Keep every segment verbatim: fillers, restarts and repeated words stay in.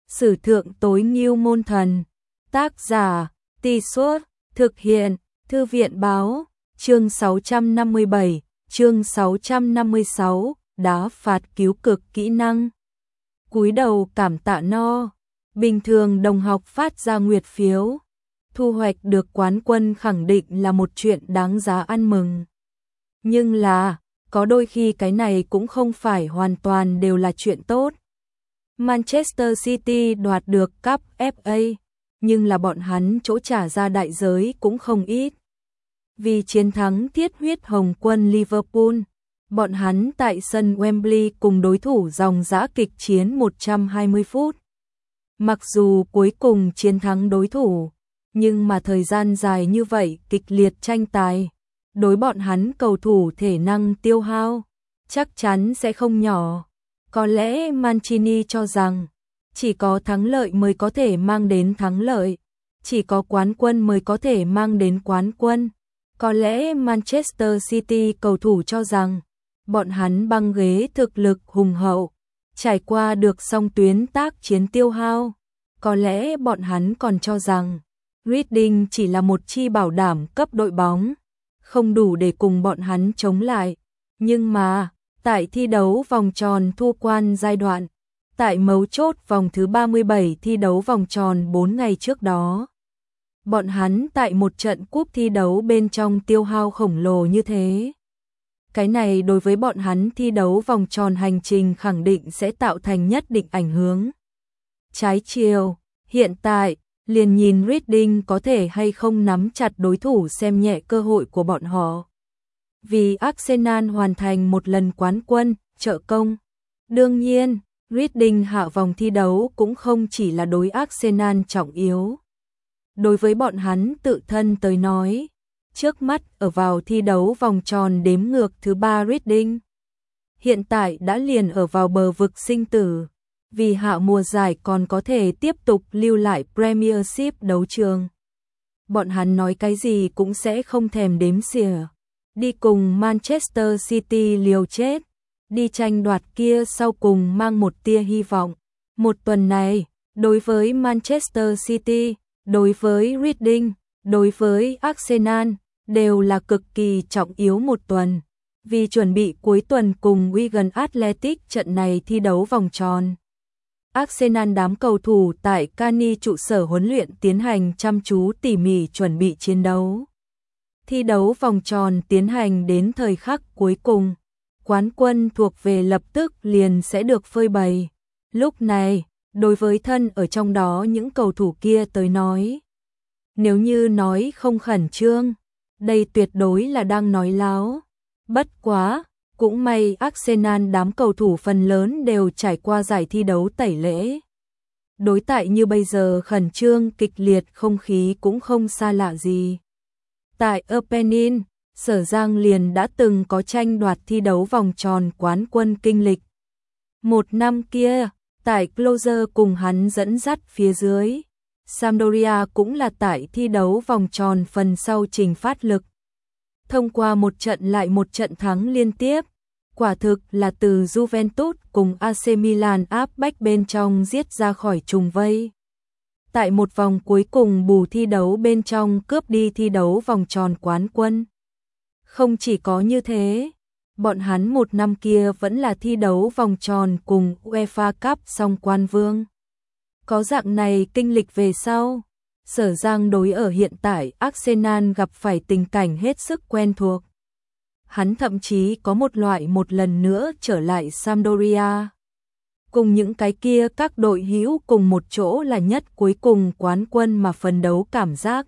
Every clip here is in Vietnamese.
Sử thượng tối ngưu môn thần. Tác giả, Tì Suốt, thực hiện, Thư viện Báo, chương sáu trăm năm mươi bảy, chương sáu trăm năm mươi sáu, đá phạt cứu cực kỹ năng. Cúi đầu cảm tạ no, bình thường đồng học phát ra nguyệt phiếu. Thu hoạch được quán quân khẳng định là một chuyện đáng giá ăn mừng. Nhưng là, có đôi khi cái này cũng không phải hoàn toàn đều là chuyện tốt. Manchester City đoạt được cúp ép a, nhưng là bọn hắn chỗ trả ra đại giới cũng không ít. Vì chiến thắng thiết huyết hồng quân Liverpool, bọn hắn tại sân Wembley cùng đối thủ dòng dã kịch chiến một trăm hai mươi phút. Mặc dù cuối cùng chiến thắng đối thủ, nhưng mà thời gian dài như vậy kịch liệt tranh tài, đối bọn hắn cầu thủ thể năng tiêu hao, chắc chắn sẽ không nhỏ. Có lẽ Mancini cho rằng, chỉ có thắng lợi mới có thể mang đến thắng lợi, chỉ có quán quân mới có thể mang đến quán quân. Có lẽ Manchester City cầu thủ cho rằng, bọn hắn băng ghế thực lực hùng hậu, trải qua được song tuyến tác chiến tiêu hao. Có lẽ bọn hắn còn cho rằng, Reading chỉ là một chi bảo đảm cấp đội bóng, không đủ để cùng bọn hắn chống lại. Nhưng mà, tại thi đấu vòng tròn thu quan giai đoạn, tại mấu chốt vòng thứ ba mươi bảy thi đấu vòng tròn bốn ngày trước đó, bọn hắn tại một trận cúp thi đấu bên trong tiêu hao khổng lồ như thế. Cái này đối với bọn hắn thi đấu vòng tròn hành trình khẳng định sẽ tạo thành nhất định ảnh hưởng. Trái chiều, hiện tại, liền nhìn Reading có thể hay không nắm chặt đối thủ xem nhẹ cơ hội của bọn họ. Vì Arsenal hoàn thành một lần quán quân, trợ công. Đương nhiên, Reading hạ vòng thi đấu cũng không chỉ là đối Arsenal trọng yếu. Đối với bọn hắn tự thân tới nói, trước mắt ở vào thi đấu vòng tròn đếm ngược thứ ba Reading. Hiện tại đã liền ở vào bờ vực sinh tử, vì hạ mùa giải còn có thể tiếp tục lưu lại Premiership đấu trường. Bọn hắn nói cái gì cũng sẽ không thèm đếm xỉa. Đi cùng Manchester City liều chết, đi tranh đoạt kia sau cùng mang một tia hy vọng. Một tuần này, đối với Manchester City, đối với Reading, đối với Arsenal, đều là cực kỳ trọng yếu một tuần. Vì chuẩn bị cuối tuần cùng Wigan Athletic trận này thi đấu vòng tròn. Arsenal đám cầu thủ tại Cani trụ sở huấn luyện tiến hành chăm chú tỉ mỉ chuẩn bị chiến đấu. Thi đấu vòng tròn tiến hành đến thời khắc cuối cùng, quán quân thuộc về lập tức liền sẽ được phơi bày. Lúc này, đối với thân ở trong đó những cầu thủ kia tới nói, nếu như nói không khẩn trương, đây tuyệt đối là đang nói láo. Bất quá, cũng may Arsenal đám cầu thủ phần lớn đều trải qua giải thi đấu tẩy lễ. Đối tại như bây giờ khẩn trương kịch liệt không khí cũng không xa lạ gì. Tại Opening, Sở Giang liền đã từng có tranh đoạt thi đấu vòng tròn quán quân kinh lịch. Một năm kia, tại Closer cùng hắn dẫn dắt phía dưới, Sampdoria cũng là tại thi đấu vòng tròn phần sau trình phát lực. Thông qua một trận lại một trận thắng liên tiếp, quả thực là từ Juventus cùng a xê Milan áp bách bên trong giết ra khỏi trùng vây. Tại một vòng cuối cùng bù thi đấu bên trong cướp đi thi đấu vòng tròn quán quân. Không chỉ có như thế, bọn hắn một năm kia vẫn là thi đấu vòng tròn cùng UEFA Cup song quan vương. Có dạng này kinh lịch về sau, Sở Giang đối ở hiện tại Arsenal gặp phải tình cảnh hết sức quen thuộc. Hắn thậm chí có một loại một lần nữa trở lại Sampdoria. Cùng những cái kia các đội hữu cùng một chỗ là nhất cuối cùng quán quân mà phấn đấu cảm giác.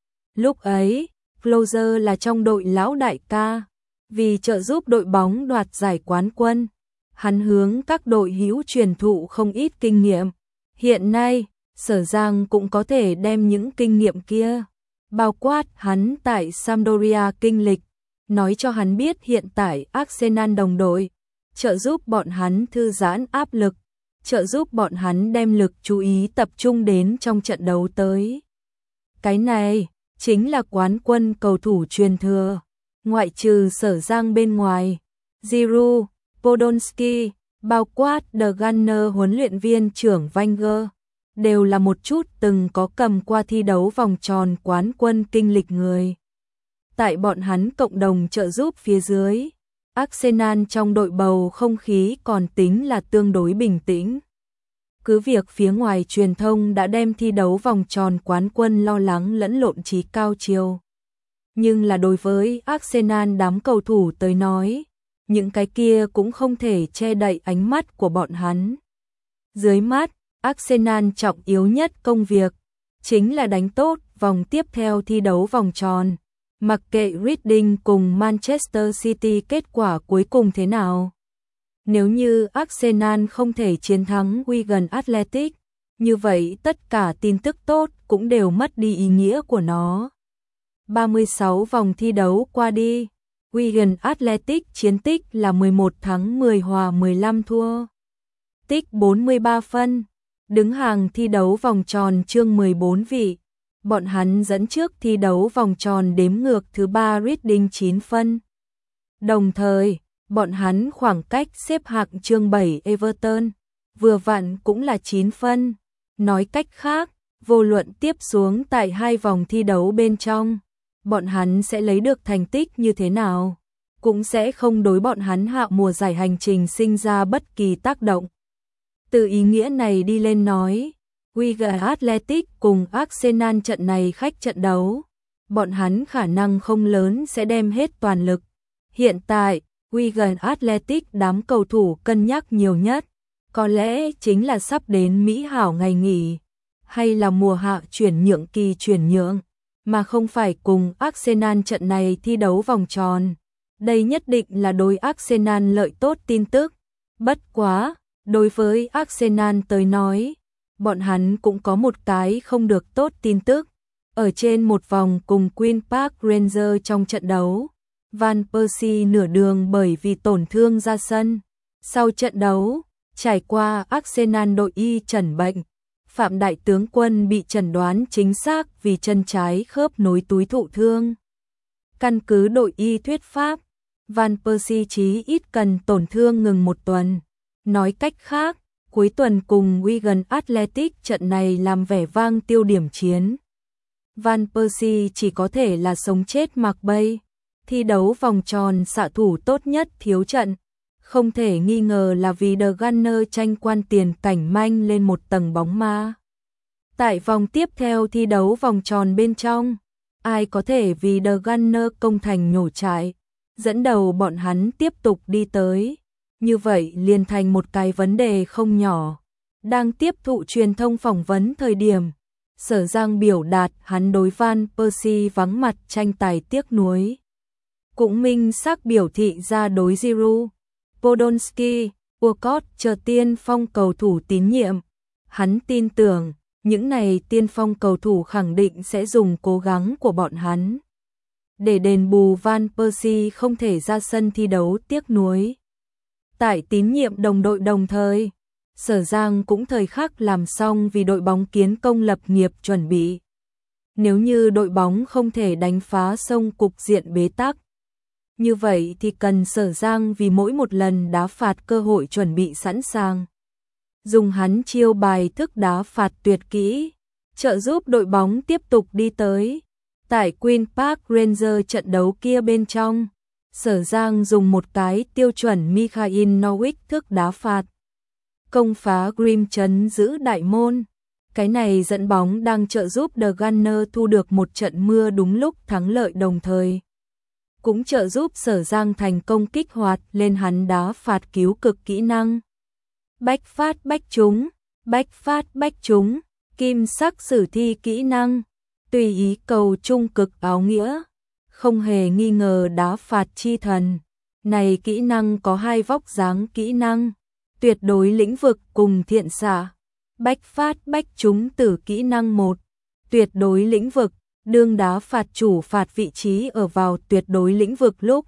Lúc ấy, Closer là trong đội lão đại ca, vì trợ giúp đội bóng đoạt giải quán quân, hắn hướng các đội hữu truyền thụ không ít kinh nghiệm. Hiện nay, Sở Giang cũng có thể đem những kinh nghiệm kia, bao quát hắn tại Sampdoria kinh lịch, nói cho hắn biết hiện tại Arsenal đồng đội, trợ giúp bọn hắn thư giãn áp lực, trợ giúp bọn hắn đem lực chú ý tập trung đến trong trận đấu tới. Cái này chính là quán quân cầu thủ truyền thừa, ngoại trừ Sở Giang bên ngoài, Giroud, Podolski, bao quát The Gunner huấn luyện viên trưởng Wenger, đều là một chút từng có cầm qua thi đấu vòng tròn quán quân kinh lịch người. Tại bọn hắn cộng đồng trợ giúp phía dưới, Arsenal trong đội bầu không khí còn tính là tương đối bình tĩnh. Cứ việc phía ngoài truyền thông đã đem thi đấu vòng tròn quán quân lo lắng lẫn lộn trí cao chiều. Nhưng là đối với Arsenal đám cầu thủ tới nói, những cái kia cũng không thể che đậy ánh mắt của bọn hắn. Dưới mắt, Arsenal trọng yếu nhất công việc chính là đánh tốt vòng tiếp theo thi đấu vòng tròn. Mặc kệ Reading cùng Manchester City kết quả cuối cùng thế nào. Nếu như Arsenal không thể chiến thắng Wigan Athletic, như vậy tất cả tin tức tốt cũng đều mất đi ý nghĩa của nó. ba mươi sáu vòng thi đấu qua đi, Wigan Athletic chiến tích là mười một thắng mười hòa mười lăm thua. Tích bốn mươi ba phân, đứng hàng thi đấu vòng tròn chương mười bốn vị. Bọn hắn dẫn trước thi đấu vòng tròn đếm ngược thứ ba Reading chín phân. Đồng thời, bọn hắn khoảng cách xếp hạng chương bảy Everton, vừa vặn cũng là chín phân. Nói cách khác, vô luận tiếp xuống tại hai vòng thi đấu bên trong, bọn hắn sẽ lấy được thành tích như thế nào, cũng sẽ không đối bọn hắn hạ mùa giải hành trình sinh ra bất kỳ tác động. Từ ý nghĩa này đi lên nói, Wigan Athletic cùng Arsenal trận này khách trận đấu, bọn hắn khả năng không lớn sẽ đem hết toàn lực. Hiện tại, Wigan Athletic đám cầu thủ cân nhắc nhiều nhất, có lẽ chính là sắp đến mỹ hảo ngày nghỉ, hay là mùa hạ chuyển nhượng kỳ chuyển nhượng, mà không phải cùng Arsenal trận này thi đấu vòng tròn. Đây nhất định là đối Arsenal lợi tốt tin tức. Bất quá, đối với Arsenal tới nói, bọn hắn cũng có một cái không được tốt tin tức. Ở trên một vòng cùng Queen Park Rangers trong trận đấu, Van Persie nửa đường bởi vì tổn thương ra sân. Sau trận đấu, trải qua Arsenal đội y chẩn bệnh, Phạm Đại tướng quân bị chẩn đoán chính xác vì chân trái khớp nối túi thụ thương. Căn cứ đội y thuyết pháp, Van Persie chí ít cần tổn thương ngừng một tuần. Nói cách khác, cuối tuần cùng Wigan Athletic trận này làm vẻ vang tiêu điểm chiến. Van Persie chỉ có thể là sống chết mặc bay. Thi đấu vòng tròn xạ thủ tốt nhất thiếu trận, không thể nghi ngờ là vì The Gunners tranh quan tiền cảnh manh lên một tầng bóng ma. Tại vòng tiếp theo thi đấu vòng tròn bên trong, ai có thể vì The Gunners công thành nhổ trại, dẫn đầu bọn hắn tiếp tục đi tới. Như vậy liền thành một cái vấn đề không nhỏ. Đang tiếp thụ truyền thông phỏng vấn thời điểm, Sở Giang biểu đạt hắn đối Van Persie vắng mặt tranh tài tiếc nuối. Cũng minh xác biểu thị ra đối Giroud, Podolski, Walcott chờ tiên phong cầu thủ tín nhiệm. Hắn tin tưởng, những này tiên phong cầu thủ khẳng định sẽ dùng cố gắng của bọn hắn để đền bù Van Persie không thể ra sân thi đấu tiếc nuối. Tại tín nhiệm đồng đội đồng thời, Sở Giang cũng thời khắc làm xong vì đội bóng kiến công lập nghiệp chuẩn bị. Nếu như đội bóng không thể đánh phá xong cục diện bế tắc, như vậy thì cần Sở Giang vì mỗi một lần đá phạt cơ hội chuẩn bị sẵn sàng. Dùng hắn chiêu bài thức đá phạt tuyệt kỹ, trợ giúp đội bóng tiếp tục đi tới. Tại Queen Park Rangers trận đấu kia bên trong, Sở Giang dùng một cái tiêu chuẩn Mikhail Norwich thức đá phạt, công phá Grim chấn giữ đại môn. Cái này dẫn bóng đang trợ giúp The Gunners thu được một trận mưa đúng lúc thắng lợi đồng thời. Cũng trợ giúp Sở Giang thành công kích hoạt lên hắn đá phạt cứu cực kỹ năng. Bách phát bách trúng, bách phát bách trúng, kim sắc sử thi kỹ năng, tùy ý cầu trung cực áo nghĩa. Không hề nghi ngờ đá phạt chi thần. Này kỹ năng có hai vóc dáng kỹ năng, tuyệt đối lĩnh vực cùng thiện xạ. Bách phát bách trúng tử kỹ năng một, tuyệt đối lĩnh vực, đương đá phạt chủ phạt vị trí ở vào tuyệt đối lĩnh vực lúc.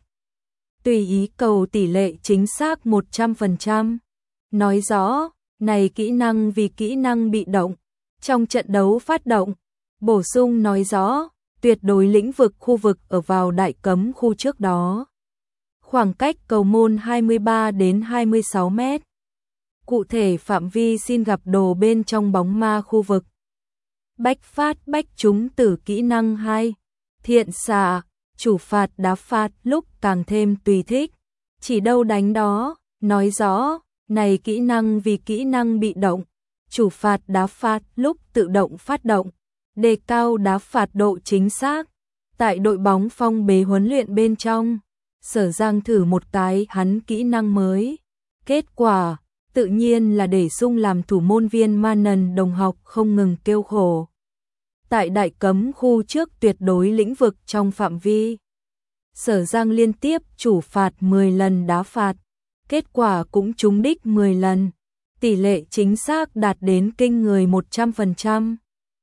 Tùy ý cầu tỷ lệ chính xác một trăm phần trăm. Nói rõ, này kỹ năng vì kỹ năng bị động, trong trận đấu phát động. Bổ sung nói rõ, tuyệt đối lĩnh vực khu vực ở vào đại cấm khu trước đó. Khoảng cách cầu môn hai mươi ba đến hai mươi sáu mét. Cụ thể phạm vi xin gặp đồ bên trong bóng ma khu vực. Bách phát bách trúng tử kỹ năng hai. Thiện xạ, chủ phạt đá phạt lúc càng thêm tùy thích. Chỉ đâu đánh đó, nói rõ, này kỹ năng vì kỹ năng bị động. Chủ phạt đá phạt lúc tự động phát động. Đề cao đá phạt độ chính xác. Tại đội bóng phong bế huấn luyện bên trong, Sở Giang thử một cái hắn kỹ năng mới. Kết quả, tự nhiên là để sung làm thủ môn viên Manon đồng học không ngừng kêu khổ. Tại đại cấm khu trước tuyệt đối lĩnh vực trong phạm vi, Sở Giang liên tiếp chủ phạt mười lần đá phạt, kết quả cũng trúng đích mười lần, tỷ lệ chính xác đạt đến kinh người một trăm phần trăm.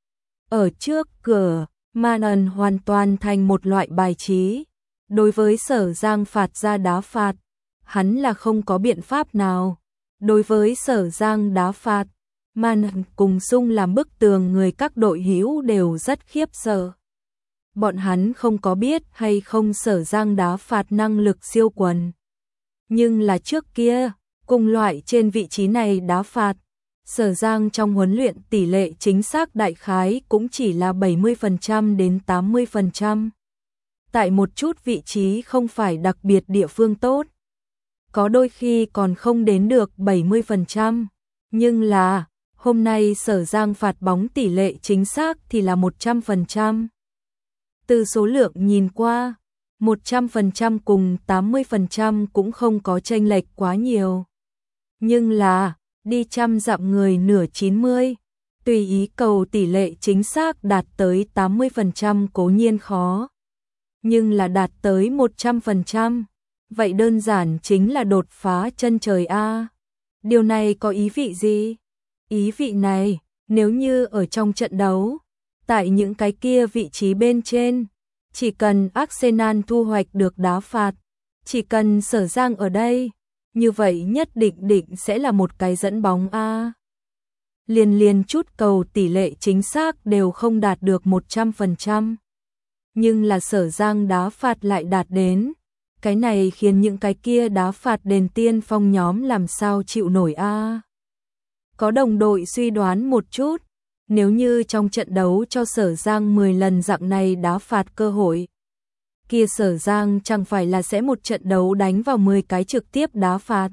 Ở trước cửa, Manon hoàn toàn thành một loại bài trí. Đối với Sở Giang phạt ra đá phạt, hắn là không có biện pháp nào. Đối với Sở Giang đá phạt, Manon cùng sung làm bức tường người các đội hữu đều rất khiếp sợ. Bọn hắn không có biết hay không Sở Giang đá phạt năng lực siêu quần. Nhưng là trước kia, cùng loại trên vị trí này đá phạt, Sở Giang trong huấn luyện tỷ lệ chính xác đại khái cũng chỉ là bảy mươi phần trăm đến tám mươi phần trăm. Tại một chút vị trí không phải đặc biệt địa phương tốt, có đôi khi còn không đến được bảy mươi phần trăm, nhưng là hôm nay Sở Giang phạt bóng tỷ lệ chính xác thì là một trăm phần trăm. Từ số lượng nhìn qua, một trăm phần trăm cùng tám mươi phần trăm cũng không có chênh lệch quá nhiều. Nhưng là, đi trăm dặm người nửa chín mươi, tùy ý cầu tỷ lệ chính xác đạt tới tám mươi phần trăm cố nhiên khó. Nhưng là đạt tới một trăm phần trăm, vậy đơn giản chính là đột phá chân trời A. Điều này có ý vị gì? Ý vị này, nếu như ở trong trận đấu, tại những cái kia vị trí bên trên, chỉ cần Arsenal thu hoạch được đá phạt, chỉ cần Sở Giang ở đây, như vậy nhất định định sẽ là một cái dẫn bóng A. Liền liền chút cầu tỷ lệ chính xác đều không đạt được một trăm phần trăm. Nhưng là Sở Giang đá phạt lại đạt đến. Cái này khiến những cái kia đá phạt đền tiên phong nhóm làm sao chịu nổi A. Có đồng đội suy đoán một chút, nếu như trong trận đấu cho Sở Giang mười lần dạng này đá phạt cơ hội, kia Sở Giang chẳng phải là sẽ một trận đấu đánh vào mười cái trực tiếp đá phạt.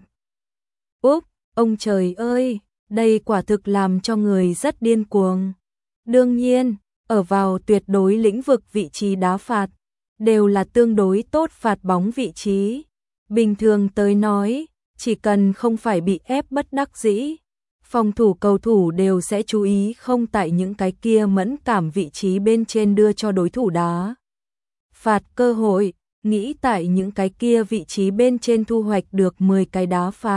Úp, ông trời ơi, đây quả thực làm cho người rất điên cuồng. Đương nhiên, ở vào tuyệt đối lĩnh vực vị trí đá phạt, đều là tương đối tốt phạt bóng vị trí. Bình thường tới nói, chỉ cần không phải bị ép bất đắc dĩ, phòng thủ cầu thủ đều sẽ chú ý không tại những cái kia mẫn cảm vị trí bên trên đưa cho đối thủ đá phạt cơ hội, nghĩ tại những cái kia vị trí bên trên thu hoạch được mười cái đá phạt.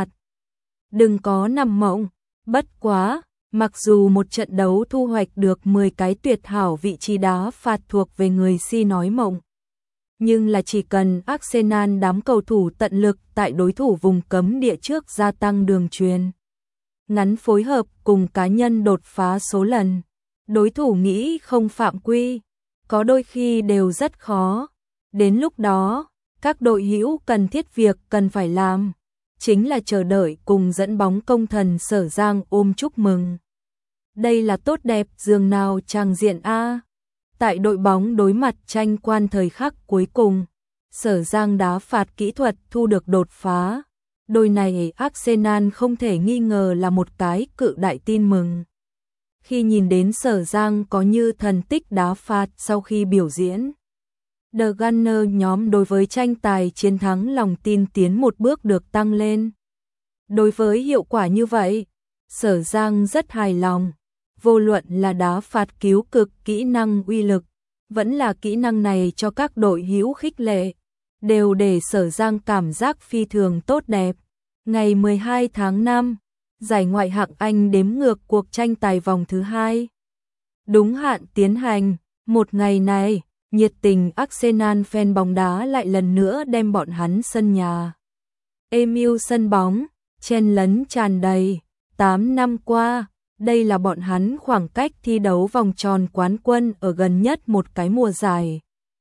Đừng có nằm mộng, bất quá, mặc dù một trận đấu thu hoạch được mười cái tuyệt hảo vị trí đá phạt thuộc về người si nói mộng. Nhưng là chỉ cần Arsenal đám cầu thủ tận lực tại đối thủ vùng cấm địa trước gia tăng đường truyền ngắn phối hợp cùng cá nhân đột phá số lần, đối thủ nghĩ không phạm quy, có đôi khi đều rất khó. Đến lúc đó, các đội hữu cần thiết việc cần phải làm, chính là chờ đợi cùng dẫn bóng công thần Sở Giang ôm chúc mừng. Đây là tốt đẹp dường nào tràng diện A. Tại đội bóng đối mặt tranh quan thời khắc cuối cùng, Sở Giang đá phạt kỹ thuật thu được đột phá. Đôi này Arsenal không thể nghi ngờ là một cái cự đại tin mừng. Khi nhìn đến Sở Giang có như thần tích đá phạt sau khi biểu diễn, The Gunner nhóm đối với tranh tài chiến thắng lòng tin tiến một bước được tăng lên. Đối với hiệu quả như vậy, Sở Giang rất hài lòng. Vô luận là đá phạt cứu cực kỹ năng uy lực, vẫn là kỹ năng này cho các đội hữu khích lệ, đều để Sở Giang cảm giác phi thường tốt đẹp. Ngày mười hai tháng năm, giải ngoại hạng Anh đếm ngược cuộc tranh tài vòng thứ hai. Đúng hạn tiến hành, một ngày này, nhiệt tình Arsenal fan bóng đá lại lần nữa đem bọn hắn sân nhà Emirates sân bóng, chen lấn tràn đầy. tám năm qua, đây là bọn hắn khoảng cách thi đấu vòng tròn quán quân ở gần nhất một cái mùa giải.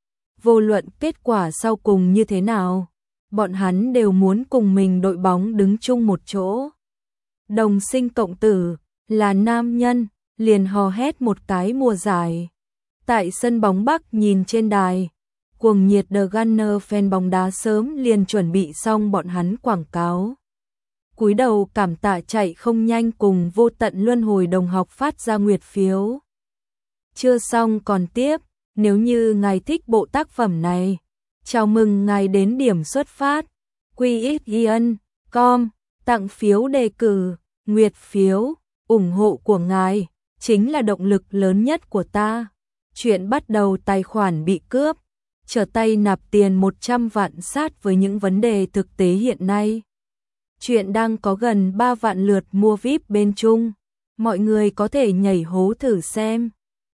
Vô luận kết quả sau cùng như thế nào, bọn hắn đều muốn cùng mình đội bóng đứng chung một chỗ. Đồng sinh cộng tử, là nam nhân, liền hò hét một cái mùa giải. Tại sân bóng Bắc nhìn trên đài, cuồng nhiệt The Gunner fan bóng đá sớm liền chuẩn bị xong bọn hắn quảng cáo. Cúi đầu cảm tạ chạy không nhanh cùng vô tận luân hồi đồng học phát ra nguyệt phiếu. Chưa xong còn tiếp, nếu như ngài thích bộ tác phẩm này, chào mừng ngài đến điểm xuất phát, quy ích giê en chấm com, tặng phiếu đề cử, nguyệt phiếu, ủng hộ của ngài, chính là động lực lớn nhất của ta. Chuyện bắt đầu tài khoản bị cướp, trở tay nạp tiền một trăm vạn sát với những vấn đề thực tế hiện nay. Chuyện đang có gần ba vạn lượt mua víp bên Trung, mọi người có thể nhảy hố thử xem.